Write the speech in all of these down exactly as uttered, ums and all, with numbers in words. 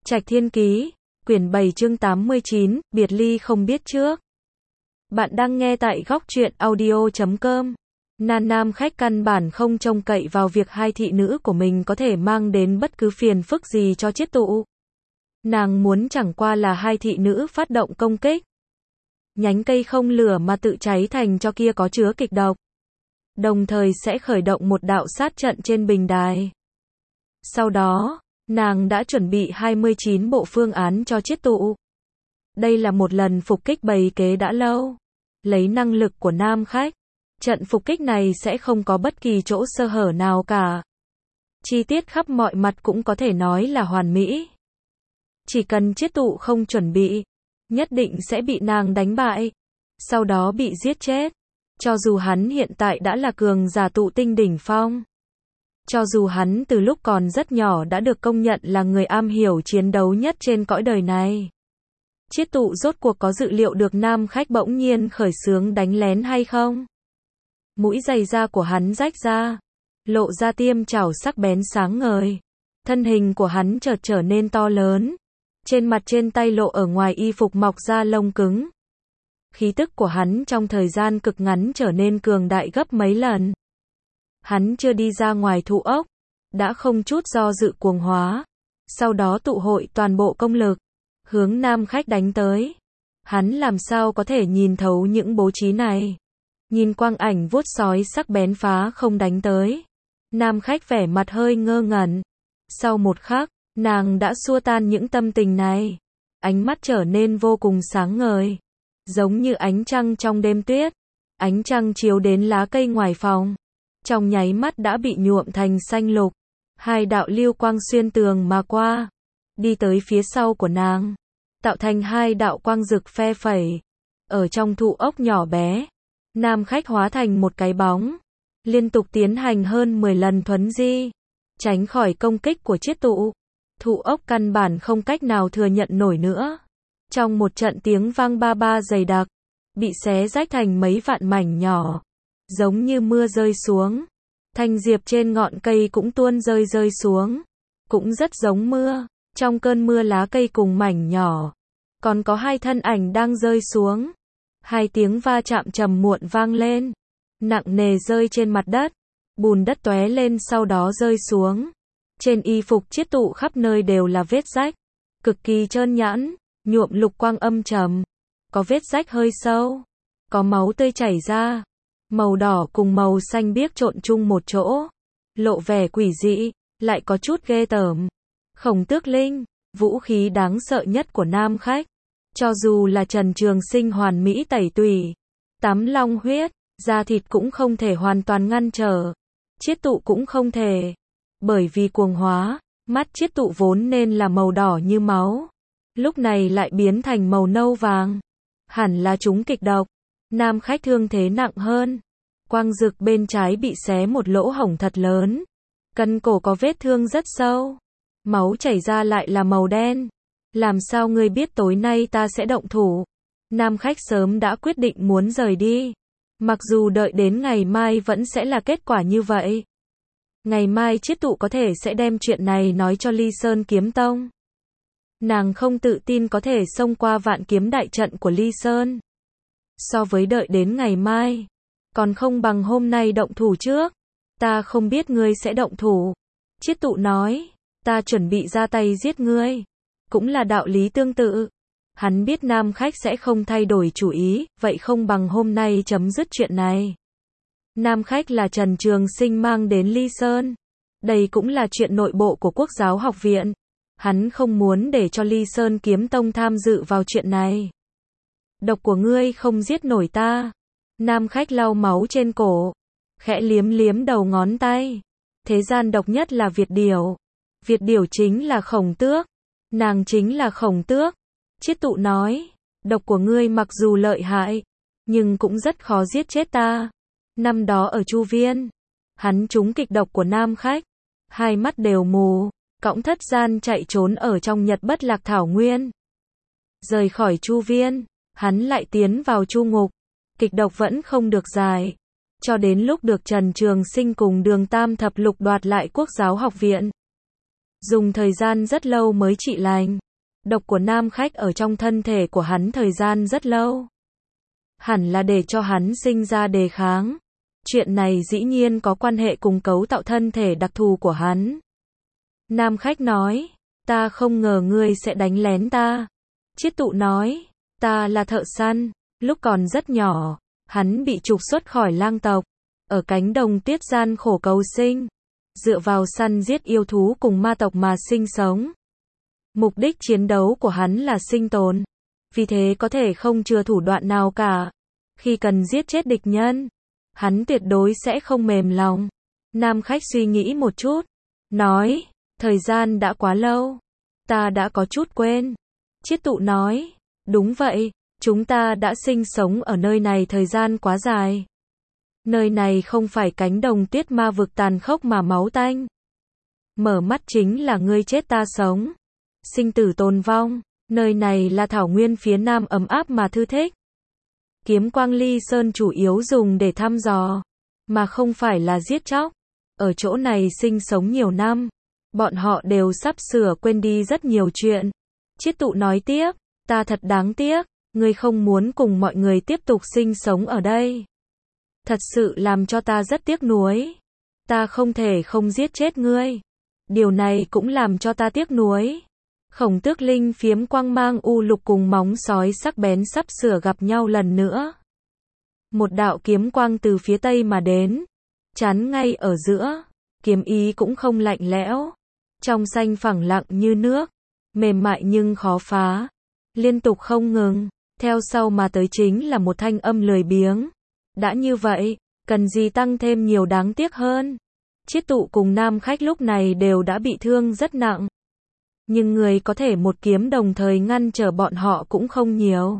Trạch Thiên Ký, quyển bảy chương tám mươi chín, biệt ly không biết trước. Bạn đang nghe tại góc truyện audio chấm com. Nan nam khách căn bản không trông cậy vào việc hai thị nữ của mình có thể mang đến bất cứ phiền phức gì cho chiết tụ. Nàng muốn chẳng qua là hai thị nữ phát động công kích. Nhánh cây không lửa mà tự cháy thành cho kia có chứa kịch độc. Đồng thời sẽ khởi động một đạo sát trận trên bình đài. Sau đó, nàng đã chuẩn bị hai mươi chín bộ phương án cho chiết tụ. Đây là một lần phục kích bày kế đã lâu. Lấy năng lực của nam khách, trận phục kích này sẽ không có bất kỳ chỗ sơ hở nào cả. Chi tiết khắp mọi mặt cũng có thể nói là hoàn mỹ. Chỉ cần chiết tụ không chuẩn bị, nhất định sẽ bị nàng đánh bại, sau đó bị giết chết. Cho dù hắn hiện tại đã là cường giả tụ tinh đỉnh phong. Cho dù hắn từ lúc còn rất nhỏ đã được công nhận là người am hiểu chiến đấu nhất trên cõi đời này. Chiết tụ rốt cuộc có dự liệu được nam khách bỗng nhiên khởi xướng đánh lén hay không? Mũi giày da của hắn rách ra, lộ ra tiêm chảo sắc bén sáng ngời. Thân hình của hắn chợt trở nên to lớn. Trên mặt trên tay lộ ở ngoài y phục mọc ra lông cứng. Khí tức của hắn trong thời gian cực ngắn trở nên cường đại gấp mấy lần. Hắn chưa đi ra ngoài thụ ốc, đã không chút do dự cuồng hóa. Sau đó tụ hội toàn bộ công lực, hướng nam khách đánh tới. Hắn làm sao có thể nhìn thấu những bố trí này. Nhìn quang ảnh vuốt sói sắc bén phá không đánh tới. Nam khách vẻ mặt hơi ngơ ngẩn. Sau một khắc, nàng đã xua tan những tâm tình này. Ánh mắt trở nên vô cùng sáng ngời. Giống như ánh trăng trong đêm tuyết. Ánh trăng chiếu đến lá cây ngoài phòng. Trong nháy mắt đã bị nhuộm thành xanh lục. Hai đạo lưu quang xuyên tường mà qua. Đi tới phía sau của nàng. Tạo thành hai đạo quang rực phe phẩy. Ở trong thụ ốc nhỏ bé. Nam khách hóa thành một cái bóng. Liên tục tiến hành hơn mười lần thuấn di. Tránh khỏi công kích của chiết tụ. Thụ ốc căn bản không cách nào thừa nhận nổi nữa. Trong một trận tiếng vang ba ba dày đặc. Bị xé rách thành mấy vạn mảnh nhỏ. Giống như mưa rơi xuống. Thanh diệp trên ngọn cây cũng tuôn rơi rơi xuống. Cũng rất giống mưa. Trong cơn mưa lá cây cùng mảnh nhỏ. Còn có hai thân ảnh đang rơi xuống. Hai tiếng va chạm trầm muộn vang lên. Nặng nề rơi trên mặt đất. Bùn đất tóe lên sau đó rơi xuống. Trên y phục chiết tụ khắp nơi đều là vết rách. Cực kỳ trơn nhẵn. Nhuộm lục quang âm trầm. Có vết rách hơi sâu. Có máu tươi chảy ra. Màu đỏ cùng màu xanh biếc trộn chung một chỗ. Lộ vẻ quỷ dị. Lại có chút ghê tởm. Khổng tước linh. Vũ khí đáng sợ nhất của nam khách. Cho dù là Trần Trường Sinh hoàn mỹ tẩy tùy. Tắm long huyết. Da thịt cũng không thể hoàn toàn ngăn trở. Chiết tụ cũng không thể. Bởi vì cuồng hóa. Mắt chiết tụ vốn nên là màu đỏ như máu. Lúc này lại biến thành màu nâu vàng. Hẳn là chúng kịch độc. Nam khách thương thế nặng hơn. Quang rực bên trái bị xé một lỗ hổng thật lớn. Cân cổ có vết thương rất sâu. Máu chảy ra lại là màu đen. Làm sao ngươi biết tối nay ta sẽ động thủ? Nam khách sớm đã quyết định muốn rời đi. Mặc dù đợi đến ngày mai vẫn sẽ là kết quả như vậy. Ngày mai chiết tụ có thể sẽ đem chuyện này nói cho Ly Sơn Kiếm Tông. Nàng không tự tin có thể xông qua vạn kiếm đại trận của Ly Sơn. So với đợi đến ngày mai, còn không bằng hôm nay động thủ trước. Ta không biết ngươi sẽ động thủ. Chiết tụ nói, ta chuẩn bị ra tay giết ngươi. Cũng là đạo lý tương tự. Hắn biết nam khách sẽ không thay đổi chủ ý, vậy không bằng hôm nay chấm dứt chuyện này. Nam khách là Trần Trường Sinh mang đến Ly Sơn. Đây cũng là chuyện nội bộ của Quốc giáo học viện. Hắn không muốn để cho Ly Sơn Kiếm Tông tham dự vào chuyện này. Độc của ngươi không giết nổi ta. Nam khách lau máu trên cổ. Khẽ liếm liếm đầu ngón tay. Thế gian độc nhất là Việt Điểu. Việt Điểu chính là Khổng Tước. Nàng chính là Khổng Tước. Chiết tụ nói. Độc của ngươi mặc dù lợi hại. Nhưng cũng rất khó giết chết ta. Năm đó ở Chu Viên. Hắn trúng kịch độc của nam khách. Hai mắt đều mù. Cõng thất gian chạy trốn ở trong Nhật Bất Lạc Thảo Nguyên. Rời khỏi Chu Viên. Hắn lại tiến vào Chu Ngục. Kịch độc vẫn không được giải. Cho đến lúc được Trần Trường Sinh cùng Đường Tam Thập Lục đoạt lại Quốc giáo học viện. dùng thời gian rất lâu mới trị lành. Độc của nam khách ở trong thân thể của hắn thời gian rất lâu. Hẳn là để cho hắn sinh ra đề kháng. Chuyện này dĩ nhiên có quan hệ cùng cấu tạo thân thể đặc thù của hắn. Nam khách nói, ta không ngờ ngươi sẽ đánh lén ta. Chiết tụ nói, ta là thợ săn, lúc còn rất nhỏ, hắn bị trục xuất khỏi lang tộc, ở cánh đồng tiết gian khổ cầu sinh, dựa vào săn giết yêu thú cùng ma tộc mà sinh sống. Mục đích chiến đấu của hắn là sinh tồn, vì thế có thể không chừa thủ đoạn nào cả. Khi cần giết chết địch nhân, hắn tuyệt đối sẽ không mềm lòng. Nam khách suy nghĩ một chút, nói, thời gian đã quá lâu, ta đã có chút quên. Chiết tụ nói, đúng vậy, chúng ta đã sinh sống ở nơi này thời gian quá dài. Nơi này không phải cánh đồng tuyết ma vực tàn khốc mà máu tanh. Mở mắt chính là ngươi chết ta sống. Sinh tử tồn vong, nơi này là thảo nguyên phía nam ấm áp mà thư thích. Kiếm quang ly sơn chủ yếu dùng để thăm dò, mà không phải là giết chóc. Ở chỗ này sinh sống nhiều năm, bọn họ đều sắp sửa quên đi rất nhiều chuyện. Chiết tụ nói tiếp, ta thật đáng tiếc, ngươi không muốn cùng mọi người tiếp tục sinh sống ở đây. Thật sự làm cho ta rất tiếc nuối. Ta không thể không giết chết ngươi. Điều này cũng làm cho ta tiếc nuối. Khổng Tước Linh phiếm quang mang u lục cùng móng sói sắc bén sắp sửa gặp nhau lần nữa. Một đạo kiếm quang từ phía tây mà đến, chắn ngay ở giữa, kiếm ý cũng không lạnh lẽo, trong xanh phẳng lặng như nước, mềm mại nhưng khó phá, liên tục không ngừng, theo sau mà tới chính là một thanh âm lười biếng. Đã như vậy, cần gì tăng thêm nhiều đáng tiếc hơn. Chiết tụ cùng nam khách lúc này đều đã bị thương rất nặng. Nhưng người có thể một kiếm đồng thời ngăn trở bọn họ cũng không nhiều.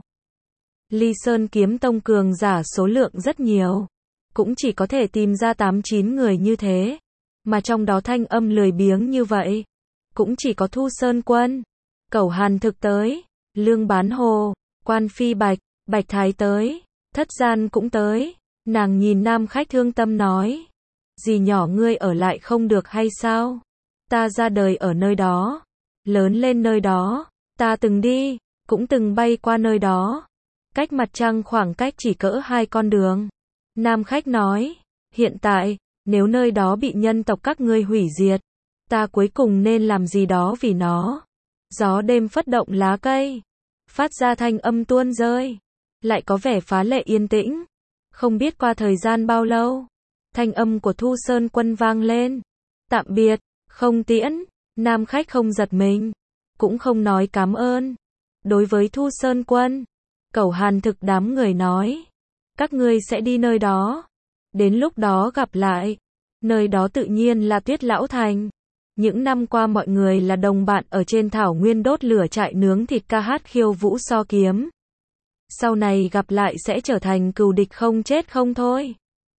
Ly Sơn kiếm tông cường giả số lượng rất nhiều. Cũng chỉ có thể tìm ra tám chín người như thế. Mà trong đó thanh âm lười biếng như vậy. Cũng chỉ có Thu Sơn Quân, Cẩu Hàn Thực tới, Lương Bán Hồ, Quan Phi Bạch, Bạch Thái tới, Thất Gian cũng tới. Nàng nhìn nam khách thương tâm nói. Dì nhỏ ngươi ở lại không được hay sao? Ta ra đời ở nơi đó. Lớn lên nơi đó, ta từng đi, cũng từng bay qua nơi đó. Cách mặt trăng khoảng cách chỉ cỡ hai con đường. Nam khách nói, hiện tại, nếu nơi đó bị nhân tộc các ngươi hủy diệt, ta cuối cùng nên làm gì đó vì nó. Gió đêm phất động lá cây, phát ra thanh âm tuôn rơi, lại có vẻ phá lệ yên tĩnh. Không biết qua thời gian bao lâu, thanh âm của Thu Sơn Quân vang lên. Tạm biệt, không tiễn. Nam khách không giật mình, cũng không nói cảm ơn. Đối với Thu Sơn Quân, Cẩu Hàn Thực đám người nói, các ngươi sẽ đi nơi đó, đến lúc đó gặp lại. Nơi đó tự nhiên là Tuyết Lão Thành. Những năm qua mọi người là đồng bạn ở trên thảo nguyên đốt lửa trại nướng thịt ca hát khiêu vũ so kiếm. Sau này gặp lại sẽ trở thành cừu địch không chết không thôi.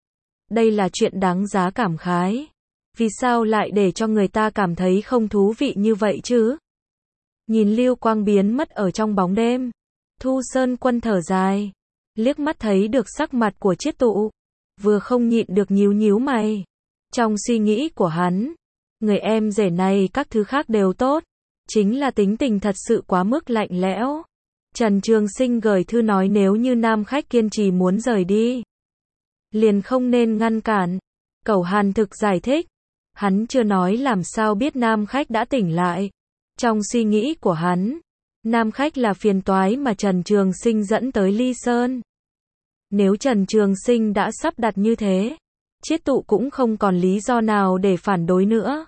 Đây là chuyện đáng giá cảm khái. Vì sao lại để cho người ta cảm thấy không thú vị như vậy chứ? Nhìn lưu quang biến mất ở trong bóng đêm, Thu Sơn Quân thở dài, liếc mắt thấy được sắc mặt của Chiết tụ, vừa không nhịn được nhíu nhíu mày. Trong suy nghĩ của hắn, người em rể này các thứ khác đều tốt, chính là tính tình thật sự quá mức lạnh lẽo. Trần Trường Sinh gửi thư nói nếu như nam khách kiên trì muốn rời đi, liền không nên ngăn cản. Cẩu Hàn Thực giải thích, hắn chưa nói làm sao biết nam khách đã tỉnh lại. Trong suy nghĩ của hắn, nam khách là phiền toái mà Trần Trường Sinh dẫn tới Ly Sơn. Nếu Trần Trường Sinh đã sắp đặt như thế, Chiết tụ cũng không còn lý do nào để phản đối nữa.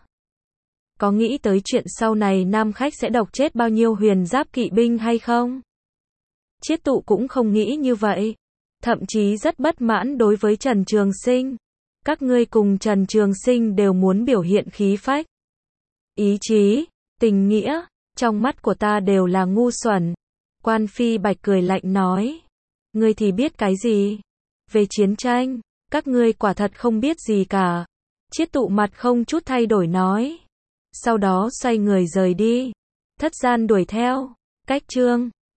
Có nghĩ tới chuyện sau này nam khách sẽ độc chết bao nhiêu huyền giáp kỵ binh hay không? Chiết tụ cũng không nghĩ như vậy. Thậm chí rất bất mãn đối với Trần Trường Sinh. Các ngươi cùng Trần Trường Sinh đều muốn biểu hiện khí phách, ý chí, tình nghĩa, trong mắt của ta đều là ngu xuẩn. Quan Phi Bạch cười lạnh nói, ngươi thì biết cái gì? Về chiến tranh, các ngươi quả thật không biết gì cả. Chiết tụ mặt không chút thay đổi nói. Sau đó xoay người rời đi. Thất Gian đuổi theo. Cách chương